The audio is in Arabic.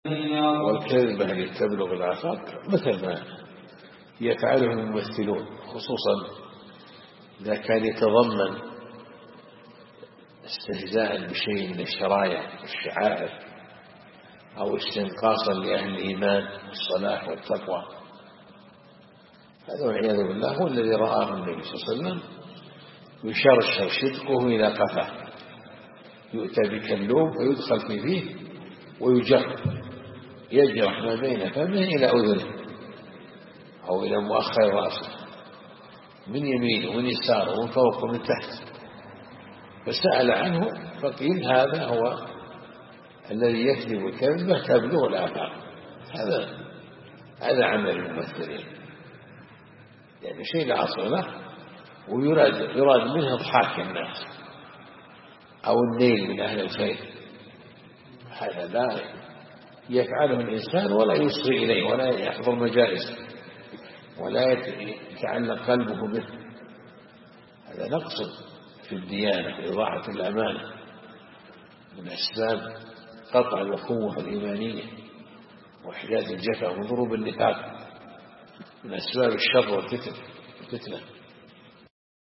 والكذبة التي تبلغ الآفاق مثل ما يفعله الممثلون، خصوصا إذا كان يتضمن استهزاء بشيء من الشرائع والشعائر أو استنقاصا لأهل الإيمان والصلاح والتقوى. هذا والعياذ بالله هو الذي رآه النبي صلى الله عليه وسلم يشرشر شدقه إلى قفاه، يؤتى بكلوب ويدخل في فيه ويجر، يجرح ما بين فمه إلى أذنه أو إلى مؤخر رأسه من يمين ومن يسار ومن فوق ومن تحت. فسأل عنه فقيل هذا هو الذي يكذب كذبة تبلغ الآفاق. هذا عمل الممثلين، يعني شيء لا أصل له ويراد منه إضحاك الناس أو النيل من أهل الخير. هذا لا يفعله الإنسان ولا يصغي إليه ولا يحضر مجالسه ولا يتعلق قلبه به. هذا نقص في الديانة وإضاعة الأمانة، من أسباب قطع الأخوة الإيمانية وإحداث الجفا وضروب النفاق، من أسباب الشر والفتنة.